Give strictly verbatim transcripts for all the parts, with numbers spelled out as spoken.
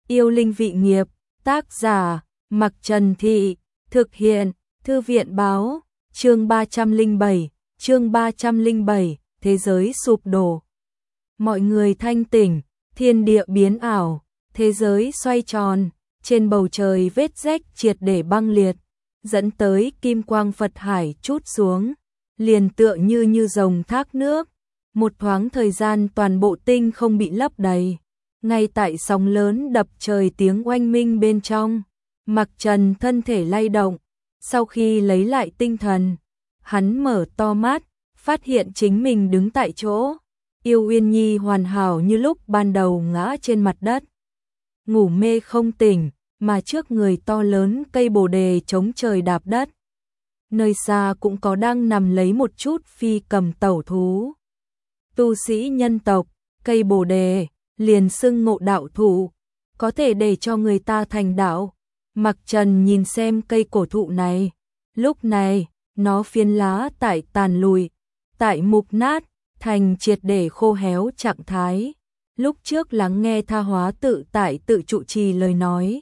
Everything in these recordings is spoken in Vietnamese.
Yêu linh vị nghiệp, tác giả, Mặc Trần Thị, thực hiện, Thư viện báo, chương ba trăm lẻ bảy, chương ba trăm lẻ bảy, thế giới sụp đổ. Mọi người thanh tỉnh, thiên địa biến ảo, thế giới xoay tròn, trên bầu trời vết rách triệt để băng liệt, dẫn tới kim quang Phật hải trút xuống, liền tựa như như dòng thác nước. Một thoáng thời gian toàn bộ tinh không bị lấp đầy. Ngay tại sóng lớn đập trời tiếng oanh minh bên trong, Mặc Trần thân thể lay động. Sau khi lấy lại tinh thần, hắn mở to mắt, phát hiện chính mình đứng tại chỗ. Yêu Uyên Nhi hoàn hảo như lúc ban đầu ngã trên mặt đất, ngủ mê không tỉnh, mà trước người to lớn cây bồ đề chống trời đạp đất. Nơi xa cũng có đang nằm lấy một chút phi cầm tẩu thú. Tu sĩ nhân tộc, cây bồ đề, liền xưng ngộ đạo thụ, có thể để cho người ta thành đạo. Mặc Trần nhìn xem cây cổ thụ này, lúc này, nó phiến lá tại tàn lùi, tại mục nát, thành triệt để khô héo trạng thái. Lúc trước lắng nghe Tha Hóa tự tại tự trụ trì lời nói,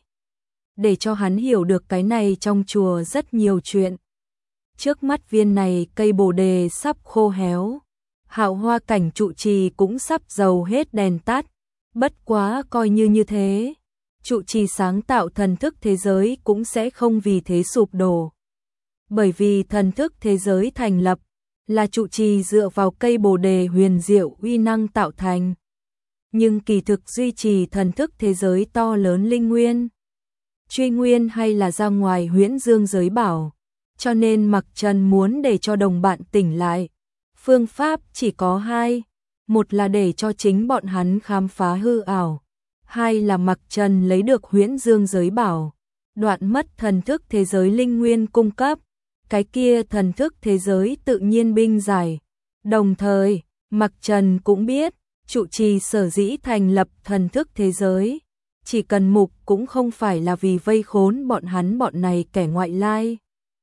để cho hắn hiểu được cái này trong chùa rất nhiều chuyện. Trước mắt viên này cây bồ đề sắp khô héo, Hạo Hoa cảnh trụ trì cũng sắp dầu hết đèn tắt. Bất quá coi như như thế, trụ trì sáng tạo thần thức thế giới cũng sẽ không vì thế sụp đổ. Bởi vì thần thức thế giới thành lập là trụ trì dựa vào cây bồ đề huyền diệu uy năng tạo thành. Nhưng kỳ thực duy trì thần thức thế giới to lớn linh nguyên, truy nguyên hay là ra ngoài huyễn dương giới bảo. Cho nên Mặc Trần muốn để cho đồng bạn tỉnh lại. Phương pháp chỉ có hai. Một là để cho chính bọn hắn khám phá hư ảo. Hai là Mặc Trần lấy được huyễn dương giới bảo. Đoạn mất thần thức thế giới linh nguyên cung cấp. Cái kia thần thức thế giới tự nhiên binh giải. Đồng thời, Mặc Trần cũng biết, trụ trì sở dĩ thành lập thần thức thế giới. Chỉ cần mục cũng không phải là vì vây khốn bọn hắn bọn này kẻ ngoại lai,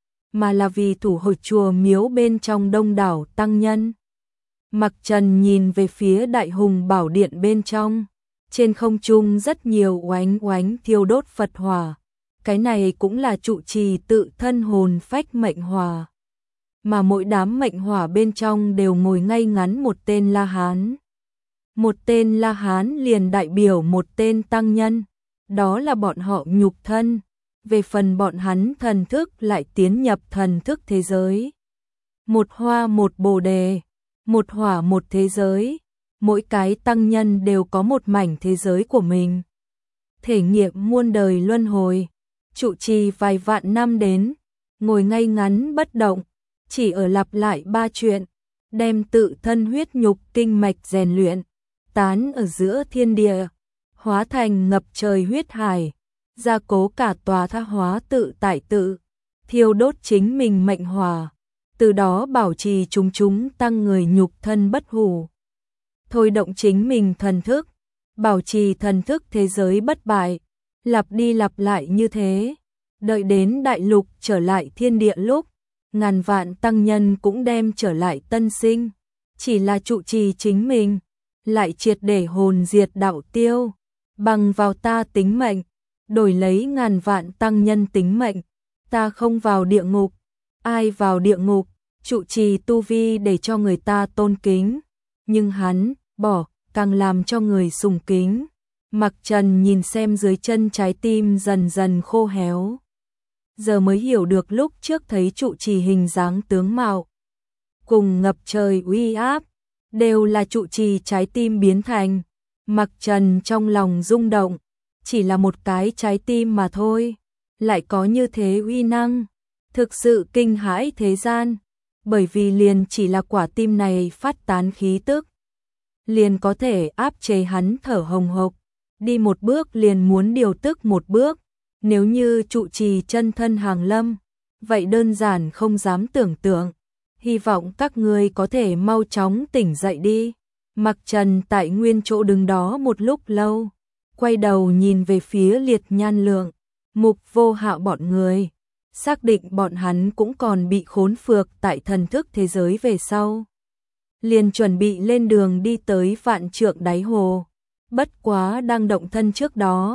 mà là vì thủ hộ chùa miếu bên trong đông đảo tăng nhân. Mặc Trần nhìn về phía Đại Hùng Bảo Điện bên trong, trên không trung rất nhiều oánh oánh thiêu đốt Phật hỏa. Cái này cũng là trụ trì tự thân hồn phách mệnh hỏa, mà mỗi đám mệnh hỏa bên trong đều ngồi ngay ngắn một tên La Hán. Một tên La Hán liền đại biểu một tên tăng nhân, đó là bọn họ nhục thân. Về phần bọn hắn thần thức lại tiến nhập thần thức thế giới. Một hoa một bồ đề, một hỏa một thế giới, mỗi cái tăng nhân đều có một mảnh thế giới của mình. Thể nghiệm muôn đời luân hồi, trụ trì vài vạn năm đến, ngồi ngay ngắn bất động, chỉ ở lặp lại ba chuyện, đem tự thân huyết nhục kinh mạch rèn luyện, tán ở giữa thiên địa, hóa thành ngập trời huyết hải. Gia cố cả tòa Tha Hóa tự tại tự, thiêu đốt chính mình mệnh hỏa, từ đó bảo trì chúng chúng tăng người nhục thân bất hủ. Thôi động chính mình thần thức, bảo trì thần thức thế giới bất bại, lặp đi lặp lại như thế. Đợi đến đại lục trở lại thiên địa lúc, ngàn vạn tăng nhân cũng đem trở lại tân sinh. Chỉ là trụ trì chính mình, lại triệt để hồn diệt đạo tiêu, bằng vào ta tính mệnh, đổi lấy ngàn vạn tăng nhân tính mệnh. Ta không vào địa ngục, ai vào địa ngục, trụ trì tu vi để cho người ta tôn kính, nhưng hắn bỏ càng làm cho người sùng kính. Mặc Trần nhìn xem dưới chân trái tim dần dần khô héo, giờ mới hiểu được lúc trước thấy trụ trì hình dáng tướng mạo cùng ngập trời uy áp đều là trụ trì trái tim biến thành. Mặc Trần trong lòng rung động, chỉ là một cái trái tim mà thôi, lại có như thế uy năng, thực sự kinh hãi thế gian. Bởi vì liền chỉ là quả tim này phát tán khí tức, liền có thể áp chế hắn thở hồng hộc, đi một bước liền muốn điều tức một bước. Nếu như trụ trì chân thân hàng lâm, vậy đơn giản không dám tưởng tượng. Hy vọng các ngươi có thể mau chóng tỉnh dậy đi. Mặc Trần tại nguyên chỗ đứng đó một lúc lâu, quay đầu nhìn về phía Liệt Nhan Lượng, Mục Vô Hạo bọn người, xác định bọn hắn cũng còn bị khốn phược tại thần thức thế giới về sau. Liền chuẩn bị lên đường đi tới vạn trượng đáy hồ. Bất quá đang động thân trước đó,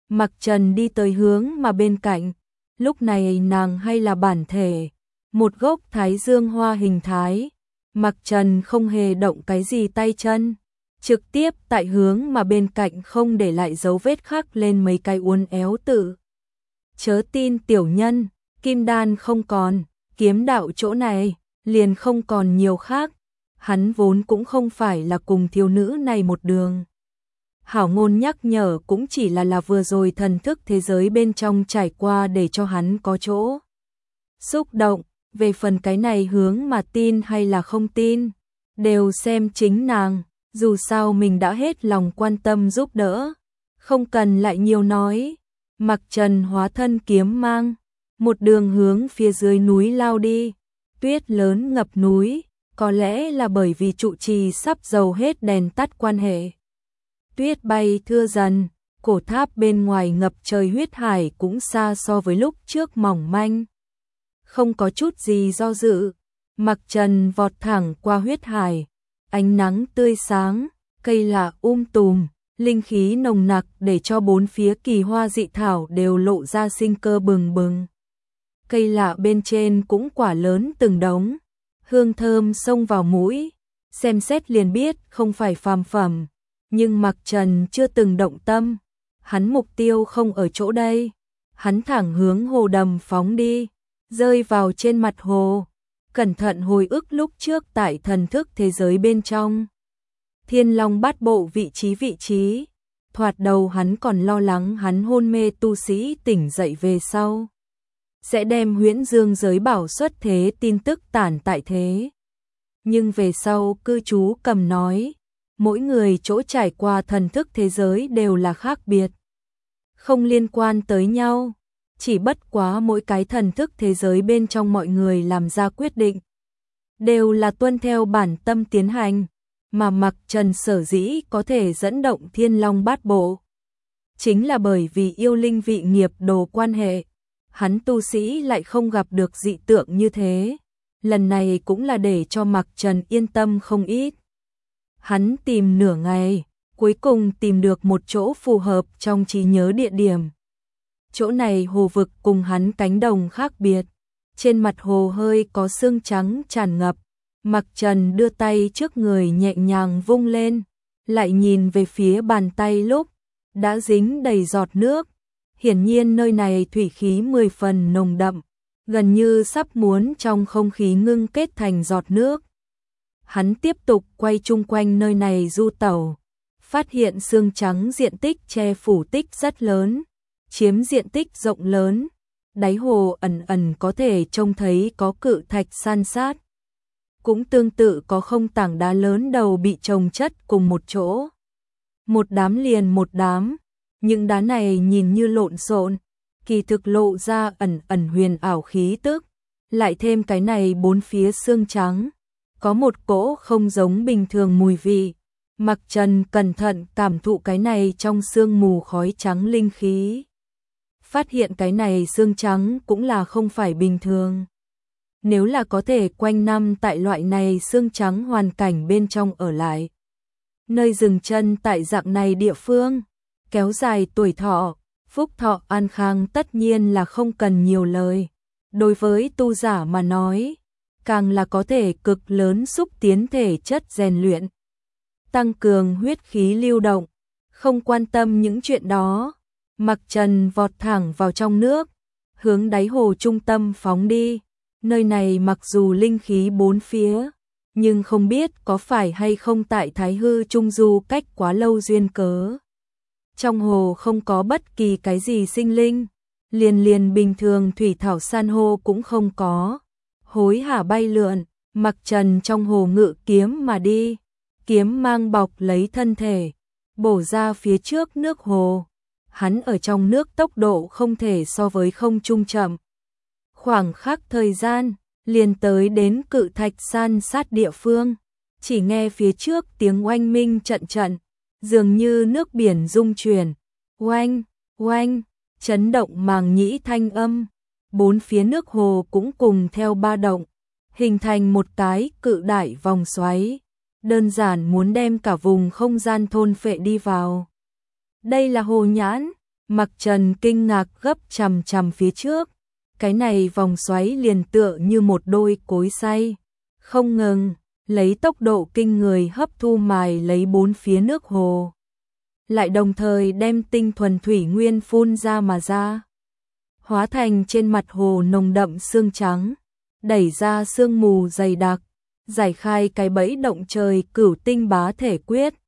Mặc Trần đi tới hướng mà bên cạnh, lúc này nàng hay là bản thể, một gốc thái dương hoa hình thái. Mặc Trần không hề động cái gì tay chân, trực tiếp tại hướng mà bên cạnh không để lại dấu vết khắc lên mấy cái uốn éo tự. Chớ tin tiểu nhân, kim đan không còn, kiếm đạo chỗ này liền không còn nhiều khác, hắn vốn cũng không phải là cùng thiếu nữ này một đường. Hảo ngôn nhắc nhở cũng chỉ là là vừa rồi thần thức thế giới bên trong trải qua để cho hắn có chỗ xúc động, về phần cái này hướng mà tin hay là không tin, đều xem chính nàng, dù sao mình đã hết lòng quan tâm giúp đỡ, không cần lại nhiều nói. Mặc Trần hóa thân kiếm mang, một đường hướng phía dưới núi lao đi, tuyết lớn ngập núi, có lẽ là bởi vì trụ trì sắp dầu hết đèn tắt quan hệ. Tuyết bay thưa dần, cổ tháp bên ngoài ngập trời huyết hải cũng xa so với lúc trước mỏng manh. Không có chút gì do dự, Mặc Trần vọt thẳng qua huyết hải, ánh nắng tươi sáng, cây lạ um tùm, linh khí nồng nặc để cho bốn phía kỳ hoa dị thảo đều lộ ra sinh cơ bừng bừng. Cây lạ bên trên cũng quả lớn từng đống, hương thơm xông vào mũi, xem xét liền biết không phải phàm phẩm, nhưng Mặc Trần chưa từng động tâm, hắn mục tiêu không ở chỗ đây, hắn thẳng hướng hồ đầm phóng đi, rơi vào trên mặt hồ, cẩn thận hồi ức lúc trước tại thần thức thế giới bên trong. Thiên Long Bát Bộ vị trí vị trí, thoạt đầu hắn còn lo lắng hắn hôn mê tu sĩ tỉnh dậy về sau sẽ đem Huyễn Dương giới bảo xuất thế tin tức tản tại thế. Nhưng về sau cư trú cầm nói, mỗi người chỗ trải qua thần thức thế giới đều là khác biệt, không liên quan tới nhau, chỉ bất quá mỗi cái thần thức thế giới bên trong mọi người làm ra quyết định đều là tuân theo bản tâm tiến hành, mà Mặc Trần sở dĩ có thể dẫn động Thiên Long Bát Bộ chính là bởi vì yêu linh vị nghiệp đồ quan hệ, hắn tu sĩ lại không gặp được dị tượng như thế, lần này cũng là để cho Mặc Trần yên tâm không ít. Hắn tìm nửa ngày, cuối cùng tìm được một chỗ phù hợp trong trí nhớ địa điểm. Chỗ này hồ vực cùng hắn cánh đồng khác biệt, trên mặt hồ hơi có sương trắng tràn ngập, Mặc Trần đưa tay trước người nhẹ nhàng vung lên, lại nhìn về phía bàn tay lúc đã dính đầy giọt nước, hiển nhiên nơi này thủy khí mười phần nồng đậm, gần như sắp muốn trong không khí ngưng kết thành giọt nước. Hắn tiếp tục quay chung quanh nơi này du tẩu, phát hiện sương trắng diện tích che phủ tích rất lớn, chiếm diện tích rộng lớn, đáy hồ ẩn ẩn có thể trông thấy có cự thạch san sát. Cũng tương tự có không tảng đá lớn đầu bị chồng chất cùng một chỗ. Một đám liền một đám, những đá này nhìn như lộn xộn, kỳ thực lộ ra ẩn ẩn huyền ảo khí tức, lại thêm cái này bốn phía xương trắng, có một cỗ không giống bình thường mùi vị. Mặc Trần cẩn thận cảm thụ cái này trong sương mù khói trắng linh khí, phát hiện cái này xương trắng cũng là không phải bình thường. Nếu là có thể quanh năm tại loại này xương trắng hoàn cảnh bên trong ở lại, nơi dừng chân tại dạng này địa phương, kéo dài tuổi thọ, phúc thọ an khang tất nhiên là không cần nhiều lời. Đối với tu giả mà nói, càng là có thể cực lớn xúc tiến thể chất rèn luyện, tăng cường huyết khí lưu động, không quan tâm những chuyện đó. Mặc Trần vọt thẳng vào trong nước, hướng đáy hồ trung tâm phóng đi. Nơi này mặc dù linh khí bốn phía, nhưng không biết có phải hay không tại Thái Hư Trung Du cách quá lâu duyên cớ. Trong hồ không có bất kỳ cái gì sinh linh, liền liền bình thường thủy thảo san hô cũng không có. Hối hả bay lượn, Mặc Trần trong hồ ngự kiếm mà đi, kiếm mang bọc lấy thân thể, bổ ra phía trước nước hồ. Hắn ở trong nước tốc độ không thể so với không trung chậm. Khoảng khắc thời gian, liền tới đến cự thạch san sát địa phương, chỉ nghe phía trước tiếng oanh minh trận trận, dường như nước biển rung chuyển, oanh, oanh, chấn động màng nhĩ thanh âm, bốn phía nước hồ cũng cùng theo ba động, hình thành một cái cự đại vòng xoáy, đơn giản muốn đem cả vùng không gian thôn phệ đi vào. Đây là hồ nhãn, Mặc Trần kinh ngạc gấp chằm chằm phía trước, cái này vòng xoáy liền tựa như một đôi cối xay, không ngừng, lấy tốc độ kinh người hấp thu mài lấy bốn phía nước hồ. Lại đồng thời đem tinh thuần thủy nguyên phun ra mà ra. Hóa thành trên mặt hồ nồng đậm sương trắng, đẩy ra sương mù dày đặc, giải khai cái bẫy động trời cửu tinh bá thể quyết,